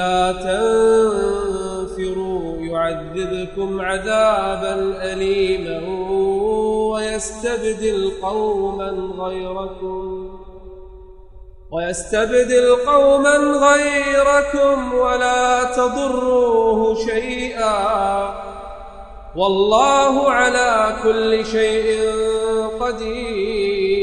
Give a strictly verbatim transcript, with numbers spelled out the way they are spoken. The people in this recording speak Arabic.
لا تنفروا يعذبكم عذابا أليما ويستبدل قوما غيركم ويستبدل قوما غيركم ولا تضروه شيئا والله على كل شيء قدير.